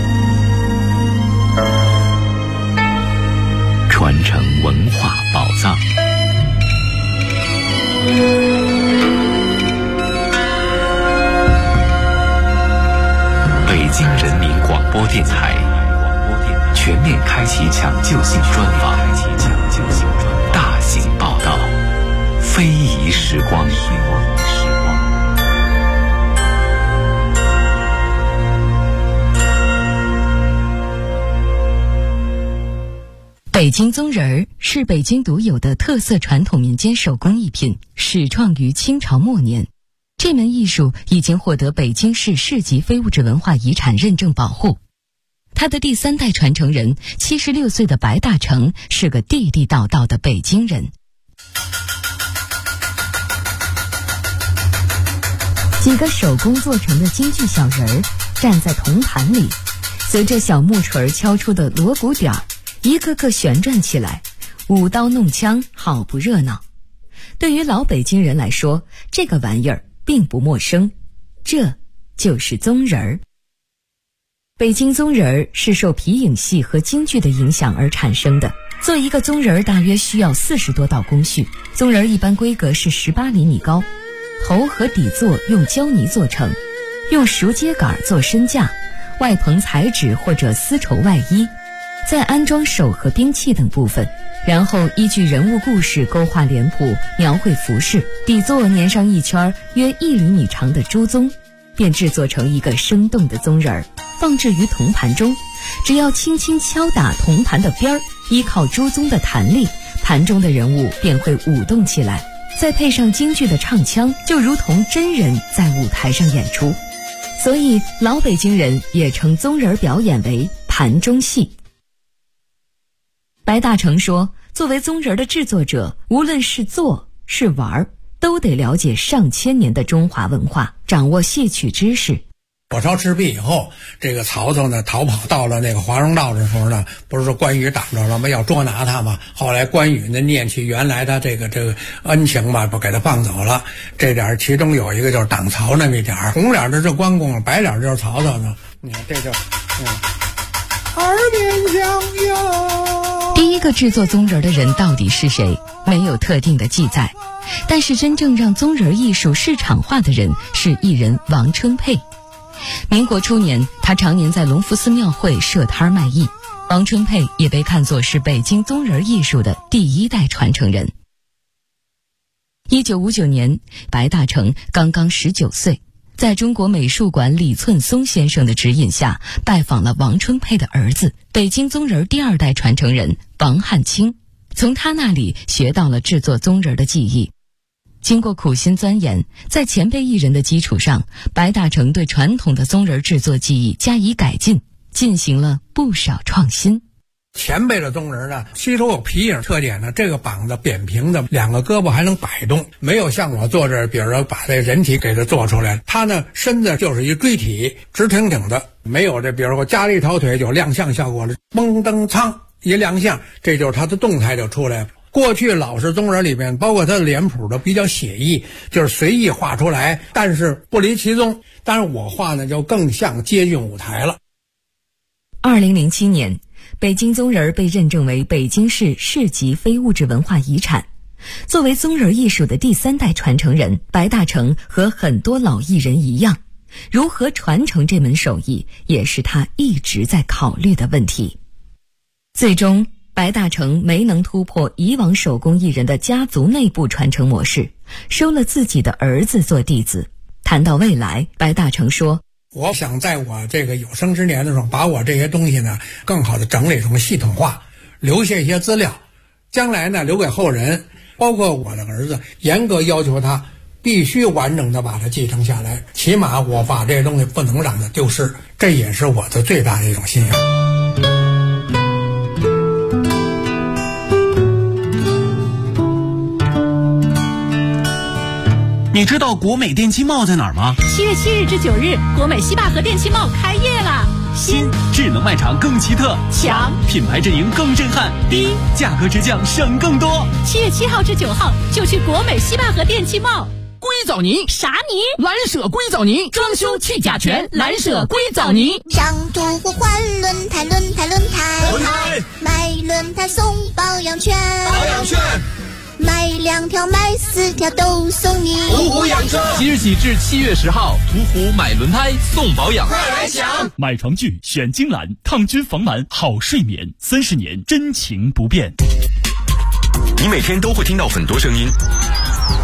传承文化宝藏。北京人民广播电台全面开启抢救性专访，大型报道，非遗时光。 北京宗人儿是北京独有的特色传统民间手工艺品，始创于清朝末年。这门艺术已经获得北京市市级非物质文化遗产认证保护。他的第3代传承人76岁的白大成是个地地道道的北京人。几个手工做成的京剧小人儿， 站在铜盘里，随着小木锤敲出的锣鼓点儿，一个个旋转起来，舞刀弄枪，好不热闹。对于老北京人来说，这个玩意儿并不陌生，这就是宗人儿。北京宗人儿是受皮影戏和京剧的影响而产生的。做一个宗人儿大约需要40多道工序，宗人儿一般规格是18厘米高，头和底座用胶泥做成，用熟秸秆做身架，外棚彩纸或者丝绸外衣，再安装手和兵器等部分，然后依据人物故事勾画脸谱，描绘服饰，底座粘上一圈约1厘米长的朱宗，便制作成一个生动的宗人儿，放置于铜盘中。只要轻轻敲打铜盘的边儿，依靠朱宗的弹力，盘中的人物便会舞动起来，再配上京剧的唱腔，就如同真人在舞台上演出。所以老北京人也称宗人表演为盘中戏。白大成说，作为宗人的制作者，无论是做是玩，都得了解上千年的中华文化，掌握戏曲知识。 火烧赤壁以后，这个曹操呢逃跑到了那个华容道的时候呢，不是说关羽挡着了吗？要捉拿他嘛。后来关羽呢念起原来他这个恩情吧，不给他放走了。这点其中有一个就是挡曹那么一点，红脸的是关公，白脸就是曹操呢。你看这就耳边响哟。 第一个制作宗人的人到底是谁？没有特定的记载。但是真正让宗人艺术市场化的人是艺人王春佩。民国初年，他常年在隆福寺庙会设摊卖艺。王春佩也被看作是北京宗人艺术的第1代传承人。1959年，白大成刚刚19岁，在中国美术馆李寸松先生的指引下，拜访了王春佩的儿子，北京宗人第2代传承人王汉卿，从他那里学到了制作宗人的技艺。经过苦心钻研，在前辈艺人的基础上，白大成对传统的宗人制作技艺加以改进，进行了不少创新。 前辈的宗人呢，吸收有皮影特点呢，这个膀子扁平的，2个胳膊还能摆动，没有像我坐这儿，比如说把这人体给它做出来。他呢身子就是一锥体，直挺挺的，没有这比如说加了一条腿就亮相效果了，嘣噔噌一亮相，这就是他的动态就出来了。过去老式宗人里面，包括他的脸谱都比较写意，就是随意画出来，但是不离其宗。但是我画呢就更像接近舞台了。 2007年，北京宗人被认证为北京市市级非物质文化遗产。作为宗人艺术的第3代传承人，白大成和很多老艺人一样，如何传承这门手艺，也是他一直在考虑的问题。最终白大成没能突破以往手工艺人的家族内部传承模式，收了自己的儿子做弟子。谈到未来，白大成说， 我想在我这个有生之年的时候，把我这些东西呢更好的整理成系统化，留下一些资料，将来呢留给后人，包括我的儿子，严格要求他必须完整的把它继承下来，起码我把这些东西不能让它丢失，这也是我的最大的一种信仰。 你知道国美电器贸在哪儿吗 ？7月7日至9日，国美西坝河电器贸开业了。 新智能卖场更奇特， 强品牌阵营更震撼，低价格直降，省更多。 7月7号至9号就去国美西坝河电器贸。 硅藻泥啥泥？ 蓝舍硅藻泥，装修去甲醛，蓝舍硅藻泥。 上图互换轮胎，买轮胎送保养券，买2条买4条都送你。 途虎养车，即日起至7月10号，途虎买轮胎送保养， 快来抢！ 买床具选金兰，抗菌防螨好睡眠，30年真情不变。 你每天都会听到很多声音，